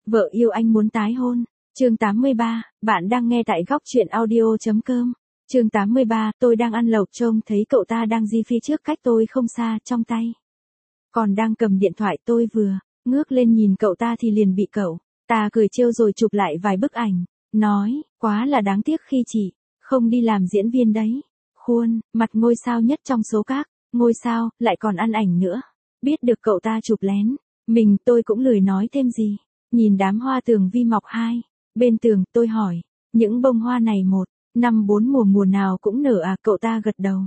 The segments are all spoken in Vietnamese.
Vợ yêu anh muốn tái hôn. Chương 83, bạn đang nghe tại góc truyện audio.com. Chương 83, tôi đang ăn lẩu trông thấy cậu ta đang di phía trước cách tôi không xa, trong tay còn đang cầm điện thoại. Tôi vừa ngước lên nhìn cậu ta thì liền bị cậu ta cười trêu rồi chụp lại vài bức ảnh, nói, quá là đáng tiếc khi chị không đi làm diễn viên đấy. Khuôn mặt ngôi sao nhất trong số các ngôi sao, lại còn ăn ảnh nữa. Biết được cậu ta chụp lén tôi cũng lười nói thêm gì. Nhìn đám hoa tường vi mọc hai bên tường, tôi hỏi, những bông hoa này một năm bốn mùa nào cũng nở à? Cậu ta gật đầu.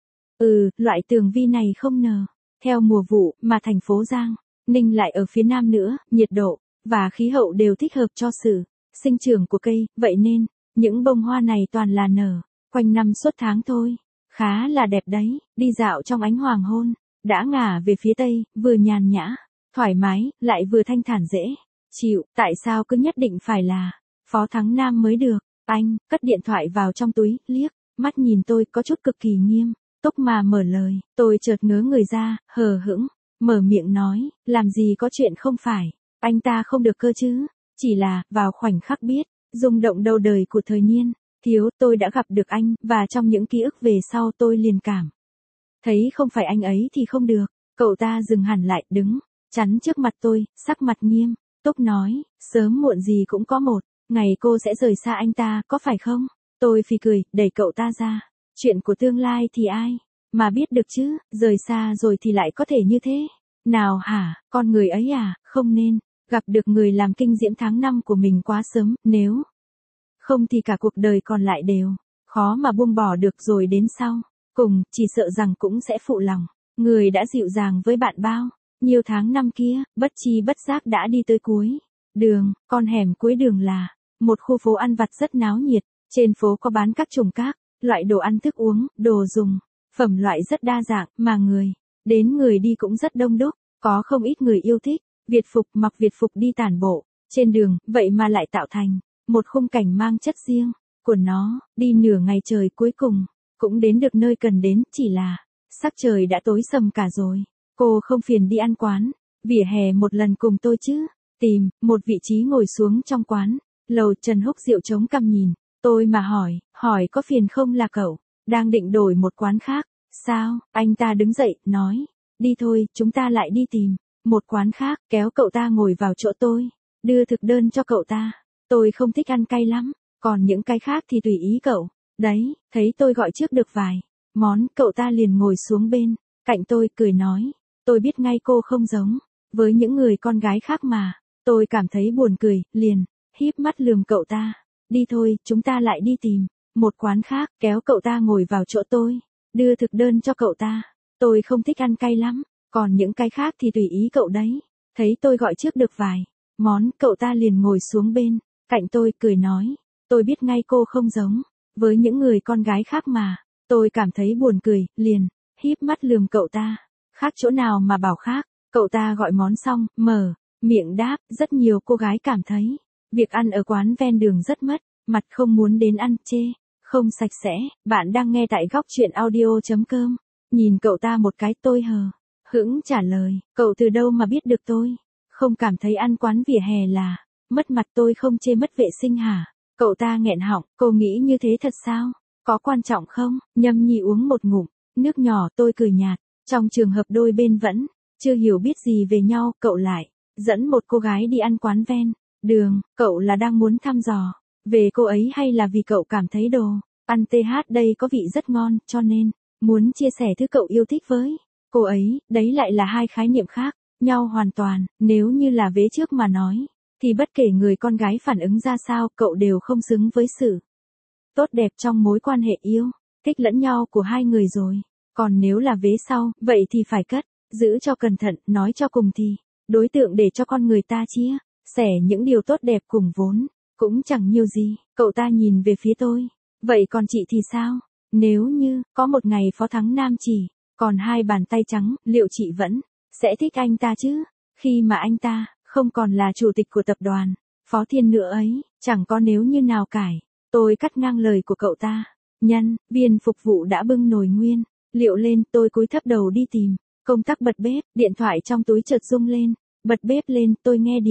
Loại tường vi này không nở theo mùa vụ, mà thành phố Giang Ninh lại ở phía nam nữa, nhiệt độ và khí hậu đều thích hợp cho sự sinh trưởng của cây, vậy nên những bông hoa này toàn là nở quanh năm suốt tháng thôi. Khá là đẹp đấy. Đi dạo trong ánh hoàng hôn, đã ngả về phía tây, vừa nhàn nhã thoải mái, lại vừa thanh thản dễ chịu. Tại sao cứ nhất định phải là Phó Thắng Nam mới được? Anh cất điện thoại vào trong túi, liếc mắt nhìn tôi có chút cực kỳ nghiêm túc mà mở lời. Tôi chợt ngớ người ra, hờ hững mở miệng nói, làm gì có chuyện không phải anh ta không được cơ chứ. Chỉ là vào khoảnh khắc biết rung động đầu đời của thời niên thiếu, tôi đã gặp được anh, và trong những ký ức về sau tôi liền cảm thấy không phải anh ấy thì không được. Cậu ta dừng hẳn lại, đứng chắn trước mặt tôi, sắc mặt nghiêm túc nói, sớm muộn gì cũng có một ngày cô sẽ rời xa anh ta, có phải không? Tôi phì cười, đẩy cậu ta ra. Chuyện của tương lai thì ai mà biết được chứ, rời xa rồi thì lại có thể như thế nào hả? Con người ấy à, không nên gặp được người làm kinh diễm tháng năm của mình quá sớm, nếu không thì cả cuộc đời còn lại đều khó mà buông bỏ được, rồi đến sau cùng chỉ sợ rằng cũng sẽ phụ lòng người đã dịu dàng với bạn bao nhiều tháng năm kia. Bất chi bất giác đã đi tới cuối đường. Con hẻm cuối đường là một khu phố ăn vặt rất náo nhiệt. Trên phố có bán các loại đồ ăn thức uống, đồ dùng phẩm loại rất đa dạng, mà người đến người đi cũng rất đông đúc. Có không ít người yêu thích Việt phục, mặc Việt phục đi tản bộ trên đường, vậy mà lại tạo thành một khung cảnh mang chất riêng của nó. Đi nửa ngày trời cuối cùng cũng đến được nơi cần đến, chỉ là sắc trời đã tối sầm cả rồi. Cô không phiền đi ăn quán vỉa hè một lần cùng tôi chứ? Tìm một vị trí ngồi xuống trong quán lầu. Trần Húc Diệu chống cằm nhìn tôi mà hỏi có phiền không, là cậu đang định đổi một quán khác sao? Anh ta đứng dậy, nói, đi thôi, chúng ta lại đi tìm một quán khác. Kéo cậu ta ngồi vào chỗ tôi, đưa thực đơn cho cậu ta. Tôi không thích ăn cay lắm, còn những cái khác thì tùy ý cậu đấy. Thấy tôi gọi trước được vài món, cậu ta liền ngồi xuống bên cạnh tôi, cười nói, tôi biết ngay cô không giống với những người con gái khác mà. Tôi cảm thấy buồn cười, liền híp mắt lườm cậu ta. Đi thôi, chúng ta lại đi tìm một quán khác. Kéo cậu ta ngồi vào chỗ tôi, đưa thực đơn cho cậu ta. Tôi không thích ăn cay lắm, còn những cái khác thì tùy ý cậu đấy. Thấy tôi gọi trước được vài món, cậu ta liền ngồi xuống bên cạnh tôi, cười nói, tôi biết ngay cô không giống với những người con gái khác mà. Tôi cảm thấy buồn cười, liền híp mắt lườm cậu ta. Khác chỗ nào mà bảo khác? Cậu ta gọi món xong, mở miệng đáp, rất nhiều cô gái cảm thấy việc ăn ở quán ven đường rất mất mặt, không muốn đến ăn, chê không sạch sẽ. Bạn đang nghe tại góc truyện audio.com. Nhìn cậu ta một cái, tôi hờ hững trả lời, cậu từ đâu mà biết được tôi không cảm thấy ăn quán vỉa hè là mất mặt? Tôi không chê mất vệ sinh hả? Cậu ta nghẹn họng, cô nghĩ như thế thật sao? Có quan trọng không? Nhâm Nhi uống một ngụm nước nhỏ. Tôi cười nhạt, trong trường hợp đôi bên vẫn chưa hiểu biết gì về nhau, cậu lại dẫn một cô gái đi ăn quán ven đường. Cậu là đang muốn thăm dò về cô ấy, hay là vì cậu cảm thấy đồ ăn TH đây có vị rất ngon, cho nên muốn chia sẻ thứ cậu yêu thích với cô ấy? Đấy lại là hai khái niệm khác nhau hoàn toàn. Nếu như là vế trước mà nói, thì bất kể người con gái phản ứng ra sao, cậu đều không xứng với sự tốt đẹp trong mối quan hệ yêu thích lẫn nhau của hai người rồi. Còn nếu là vế sau, vậy thì phải cất giữ cho cẩn thận. Nói cho cùng thì đối tượng để cho con người ta chia sẻ những điều tốt đẹp cùng vốn cũng chẳng nhiều gì. Cậu ta nhìn về phía tôi, vậy còn chị thì sao? Nếu như có một ngày Phó Thắng Nam chỉ còn hai bàn tay trắng, liệu chị vẫn sẽ thích anh ta chứ? Khi mà anh ta không còn là chủ tịch của tập đoàn Phó Thiên nữa ấy, chẳng có nếu như nào cải. Tôi cắt ngang lời của cậu ta. Nhân viên phục vụ đã bưng nồi nguyên liệu lên. Tôi cúi thấp đầu đi tìm công tắc bật bếp. Điện thoại trong túi chợt rung lên. Bật bếp lên, tôi nghe điện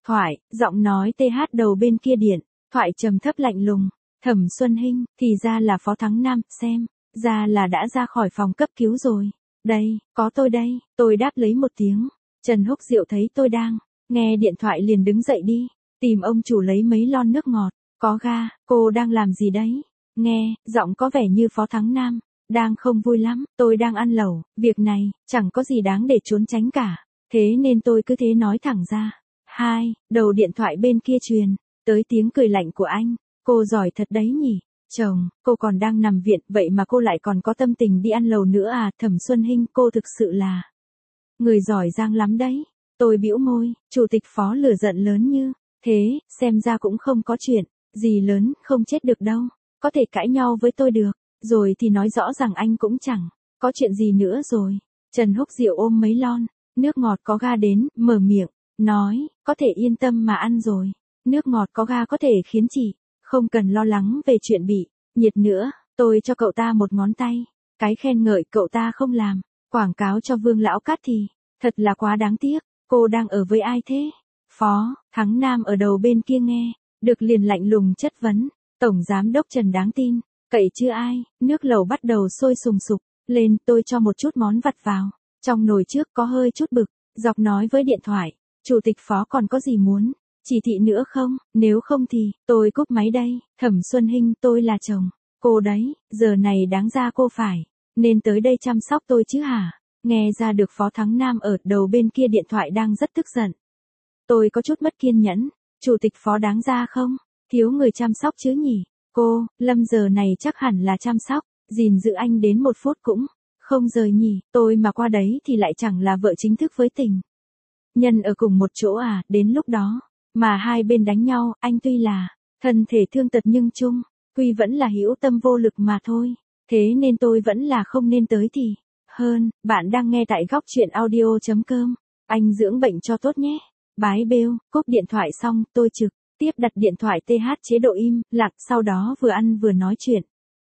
Thoại, giọng nói TH đầu bên kia điện, thoại trầm thấp lạnh lùng. Thẩm Xuân Hinh, thì ra là Phó Thắng Nam, xem, ra là đã ra khỏi phòng cấp cứu rồi. Đây, có tôi đây, tôi đáp lấy một tiếng. Trần Húc Diệu thấy tôi đang nghe điện thoại liền đứng dậy đi, tìm ông chủ lấy mấy lon nước ngọt, có ga, cô đang làm gì đấy? Nghe, giọng có vẻ như Phó Thắng Nam, đang không vui lắm, tôi đang ăn lẩu, việc này, chẳng có gì đáng để trốn tránh cả, thế nên tôi cứ thế nói thẳng ra. Đầu điện thoại bên kia truyền, tới tiếng cười lạnh của anh, cô giỏi thật đấy nhỉ, chồng, cô còn đang nằm viện vậy mà cô lại còn có tâm tình đi ăn lẩu nữa à, Thẩm Xuân Hinh, cô thực sự là người giỏi giang lắm đấy. Tôi bĩu môi, chủ tịch Phó lửa giận lớn như thế, xem ra cũng không có chuyện gì lớn, không chết được đâu, có thể cãi nhau với tôi được, rồi thì nói rõ rằng anh cũng chẳng có chuyện gì nữa rồi. Trần Húc Diệu ôm mấy lon nước ngọt có ga đến, mở miệng, nói, có thể yên tâm mà ăn rồi, nước ngọt có ga có thể khiến chị không cần lo lắng về chuyện bị nhiệt nữa. Tôi cho cậu ta một ngón tay, cái khen ngợi cậu ta không làm quảng cáo cho Vương Lão Cát thì thật là quá đáng tiếc. Cô đang ở với ai thế? Phó Thắng Nam ở đầu bên kia nghe được liền lạnh lùng chất vấn. Tổng giám đốc Trần đáng tin cậy chứ ai? Nước lẩu bắt đầu sôi sùng sục lên, tôi cho một chút món vặt vào trong nồi trước, có hơi chút bực dọc nói với điện thoại, chủ tịch Phó còn có gì muốn chỉ thị nữa không? Nếu không thì tôi cúp máy đây. Thẩm Xuân Hinh, tôi là chồng cô đấy, giờ này đáng ra cô phải nên tới đây chăm sóc tôi chứ hả? Nghe ra được Phó Thắng Nam ở đầu bên kia điện thoại đang rất tức giận. Tôi có chút mất kiên nhẫn, chủ tịch Phó đáng ra không thiếu người chăm sóc chứ nhỉ? Cô, Lâm giờ này chắc hẳn là chăm sóc, gìn giữ anh đến 1 phút cũng không rời nhỉ, tôi mà qua đấy thì lại chẳng là vợ chính thức với tình nhân ở cùng một chỗ à, đến lúc đó mà hai bên đánh nhau, anh tuy là thân thể thương tật nhưng chung quy vẫn là hữu tâm vô lực mà thôi, thế nên tôi vẫn là không nên tới thì hơn. Bạn đang nghe tại góc chuyện audio.com, anh dưỡng bệnh cho tốt nhé. Bái bêu, cúp điện thoại xong, tôi trực tiếp đặt điện thoại TH chế độ im lặng, sau đó vừa ăn vừa nói chuyện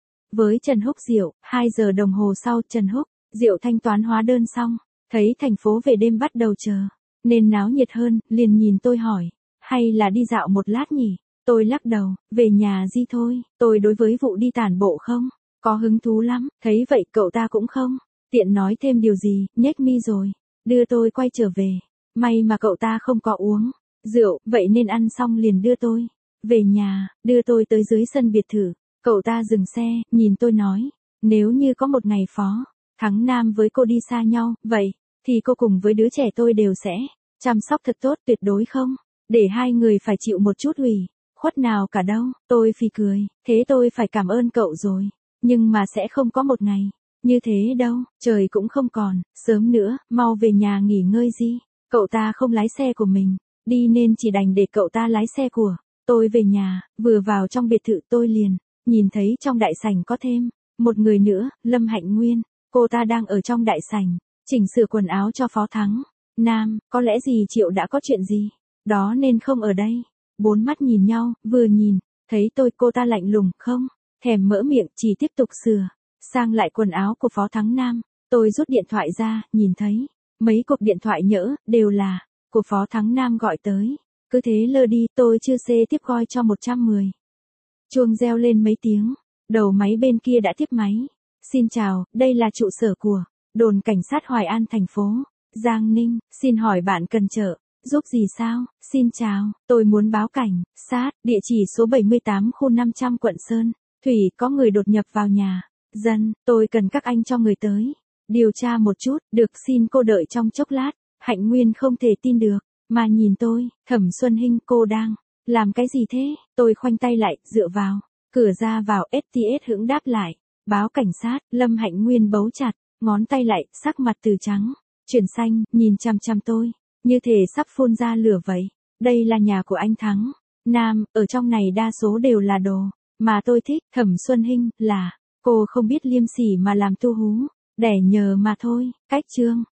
với Trần Húc Diệu. 2 giờ đồng hồ sau, Trần Húc Diệu thanh toán hóa đơn xong, thấy thành phố về đêm bắt đầu chờ nên náo nhiệt hơn, liền nhìn tôi hỏi, hay là đi dạo một lát nhỉ? Tôi lắc đầu, về nhà di thôi, tôi đối với vụ đi tản bộ không có hứng thú lắm. Thấy vậy cậu ta cũng không tiện nói thêm điều gì, nhếch mi rồi đưa tôi quay trở về. May mà cậu ta không có uống rượu, vậy nên ăn xong liền đưa tôi về nhà, đưa tôi tới dưới sân biệt thự. Cậu ta dừng xe, nhìn tôi nói, nếu như có một ngày Phó Thắng Nam với cô đi xa nhau, vậy thì cô cùng với đứa trẻ tôi đều sẽ chăm sóc thật tốt, tuyệt đối không để hai người phải chịu một chút ủy khuất nào cả đâu. Tôi phì cười, thế tôi phải cảm ơn cậu rồi, nhưng mà sẽ không có một ngày như thế đâu, trời cũng không còn sớm nữa, mau về nhà nghỉ ngơi đi. Cậu ta không lái xe của mình đi nên chỉ đành để cậu ta lái xe của tôi về nhà. Vừa vào trong biệt thự tôi liền nhìn thấy trong đại sảnh có thêm một người nữa, Lâm Hạnh Nguyên. Cô ta đang ở trong đại sảnh chỉnh sửa quần áo cho Phó Thắng Nam, có lẽ dì Triệu đã có chuyện gì đó nên không ở đây. 4 mắt nhìn nhau, vừa nhìn thấy tôi, cô ta lạnh lùng không thèm mở miệng, chỉ tiếp tục sửa sang lại quần áo của Phó Thắng Nam. Tôi rút điện thoại ra, nhìn thấy mấy cuộc điện thoại nhỡ đều là của Phó Thắng Nam gọi tới. Cứ thế lơ đi, tôi chưa xê tiếp gọi cho 110. Chuông reo lên mấy tiếng, đầu máy bên kia đã tiếp máy. Xin chào, đây là trụ sở của đồn cảnh sát Hoài An thành phố Giang Ninh, xin hỏi bạn cần trợ giúp gì sao? Xin chào, tôi muốn báo cảnh sát, địa chỉ số 78 khu 500 quận Sơn Thủy, có người đột nhập vào nhà dân, tôi cần các anh cho người tới điều tra một chút, được, xin cô đợi trong chốc lát. Hạnh Nguyên không thể tin được mà nhìn tôi, Thẩm Xuân Hinh, cô đang làm cái gì thế? Tôi khoanh tay lại, dựa vào cửa ra vào. STS hững đáp lại, báo cảnh sát. Lâm Hạnh Nguyên bấu chặt ngón tay lại, sắc mặt từ trắng chuyển xanh, nhìn chằm chằm tôi như thể sắp phun ra lửa vậy. Đây là nhà của anh Thắng Nam, ở trong này đa số đều là đồ mà tôi thích. Thẩm Xuân Hinh, là cô không biết liêm sỉ mà làm tu hú đẻ nhờ mà thôi. Cách chương